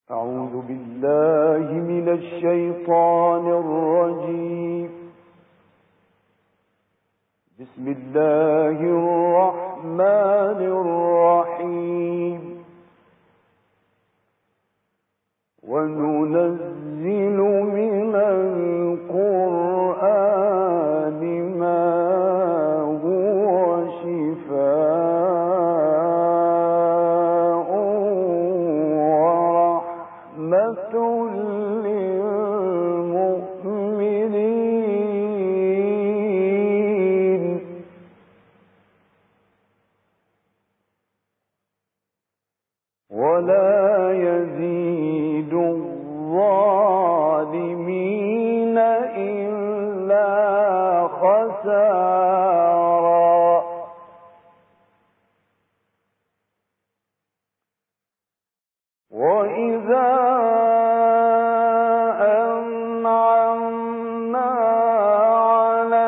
أعوذ بالله من الشيطان الرجيم. بسم الله الرحمن الرحيم. وننزل من القرآن ما هو شفاء ورحمة للمؤمنين ولا يزيد الظالمين إلا خسارا. وإذا أنعمنا على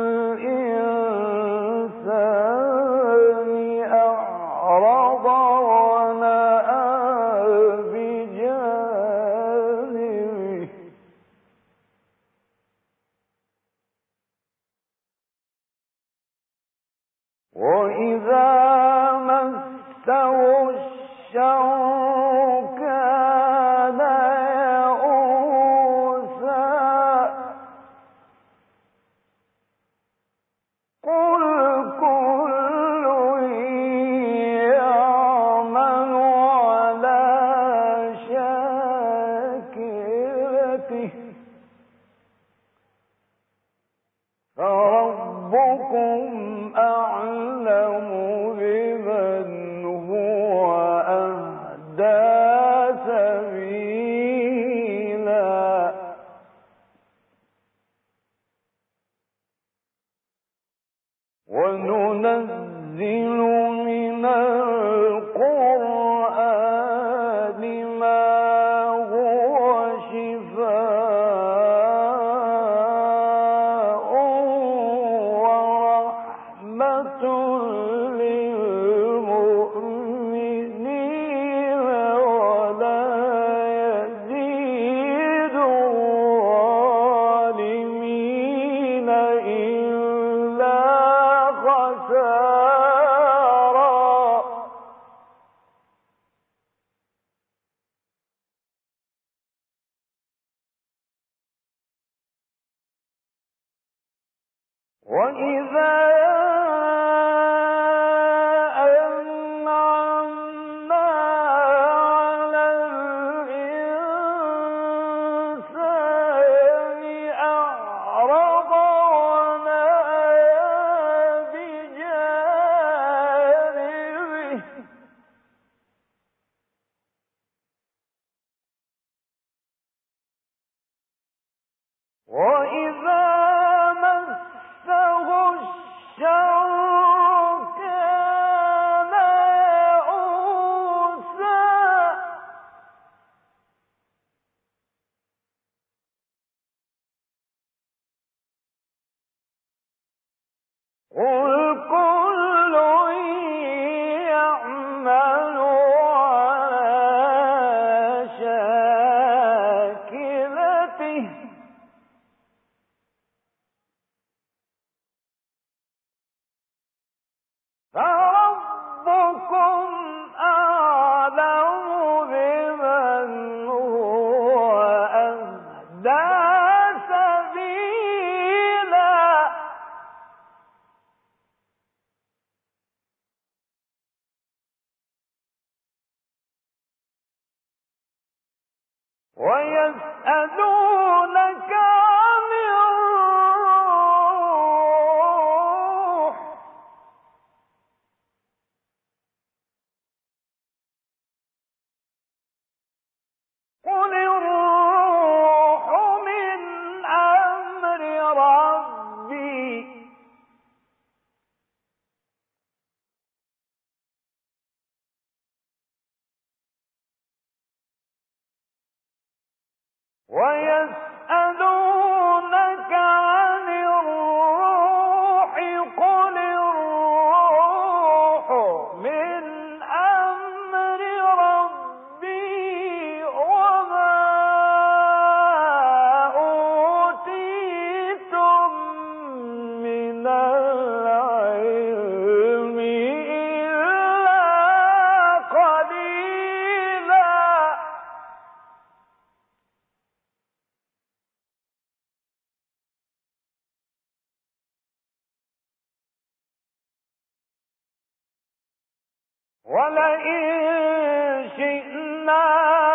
الإنسان أعرض ونأى بجانبه وإذا مسه الشر كان يئوسا. قل كل يعمل على شاكلته فربكم أعلم بمن هو أهدى سبيلا. وننزل من القرآن ما هو شفاء ورحمة للمؤمنين ولا يزيد الظالمين إلا خسارا. وإذا أنعمنا على الإنسان أعرض ونأى بجانبه وإذا مسه الشر كان يئوسا. قل كل يعمل على شاكلته فربكم أعلم بمن هو أهدى سبيلا. ويسألونك عن الروح قل الروح من أمر ربي ويسألونك عن الروح قل الروح من أمر ربي ولئن شئنا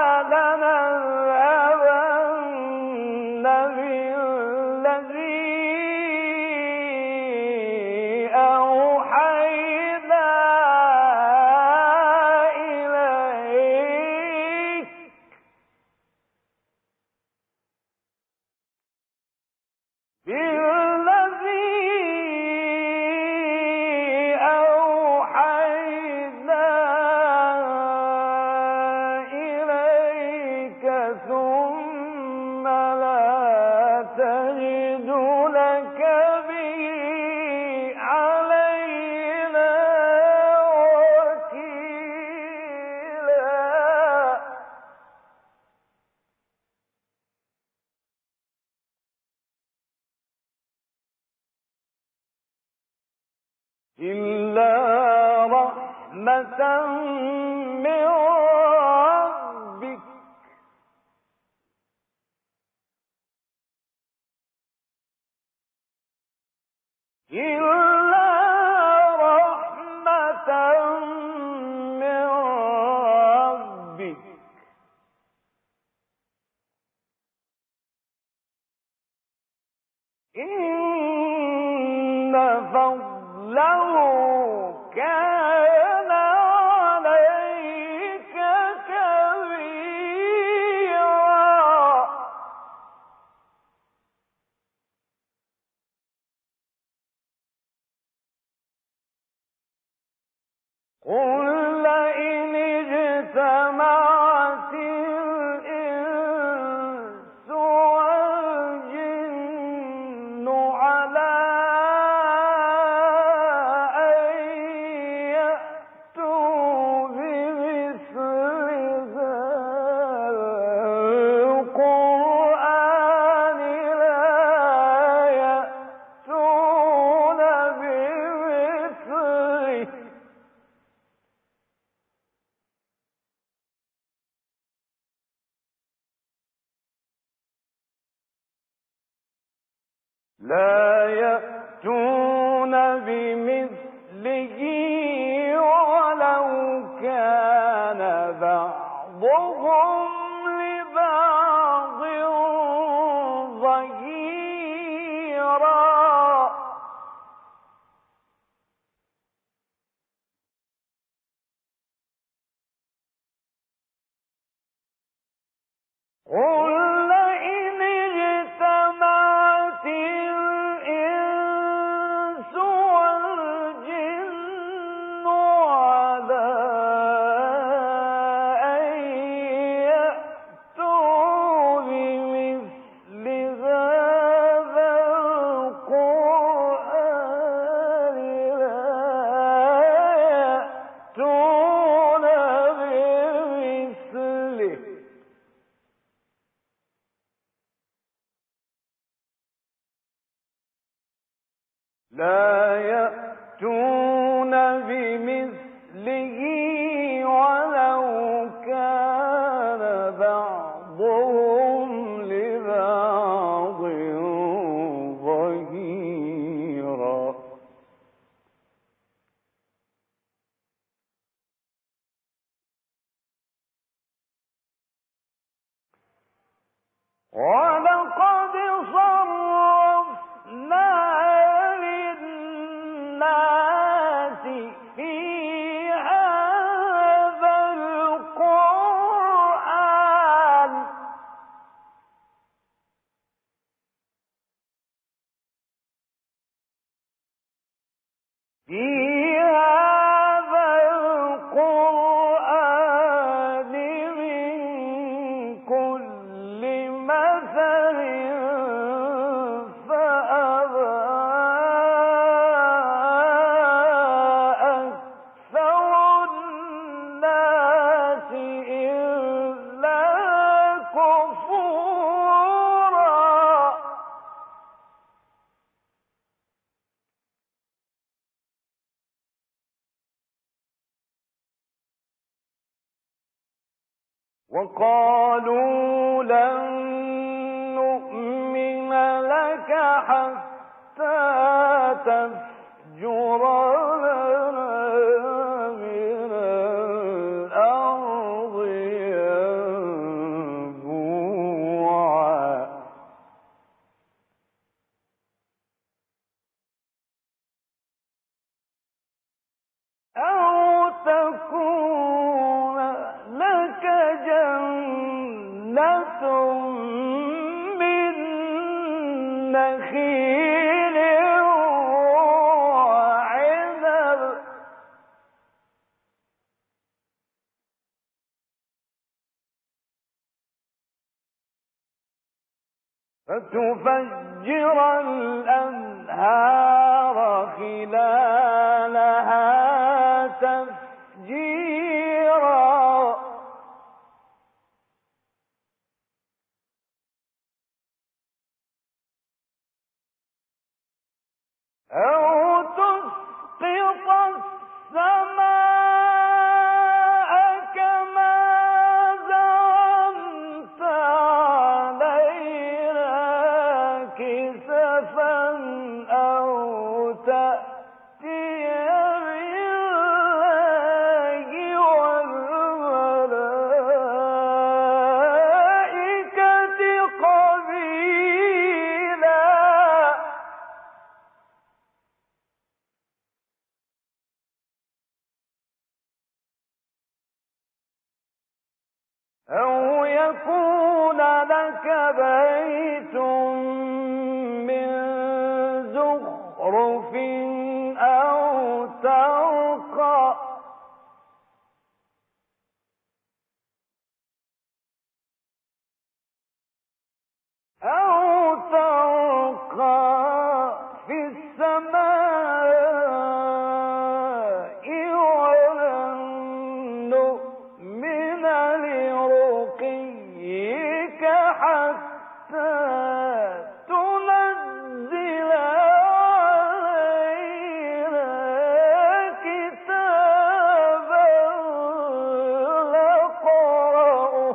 لنذهبن بالذي أوحينا إليك ثم لا تجد لك به علينا وكيلا. إلا رحمة من ربك إلا رحمة من ربك إن فضله كان عليك كبيرا. قل لئن اجتمعت الإنس والجن على أن يأتوا بمثل هذا القرآن لا يأتون بمثله ولو كان بعضهم لبعض ظهيرا. قل لئن اجتمعت الإنس والجن على أن يأتوا بمثل هذا القرآن لا يأتون بمثله ولو كان بعضهم لبعض ظهيرا. ولقد صرفنا للناس في هذا القرآن من كل مثل فأبى أكثر الناس إلا كفورا. وقالوا لن نؤمن لك حتى تفجر لنا من فتفجر الأنهار خلالها تفجيرا أو تسقط السماء كما زعمت علينا كسفا أو تأتي بالله والملائكة قبيلا أو يكون لك بيت من زخرف أو ترقى في السماء ولن نؤمن لرقيك حتى تنزل علينا كتابا نقرأه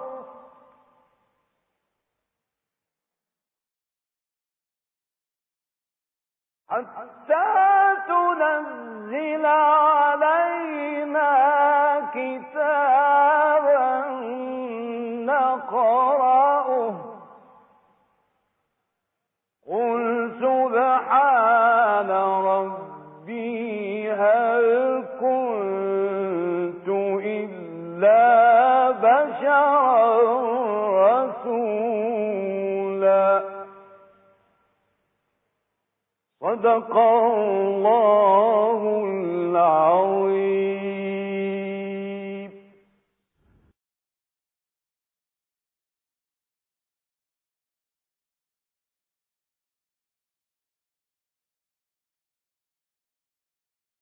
قل سبحان ربي هل كنت إلا بشرا رسولا صدق الله العظيم.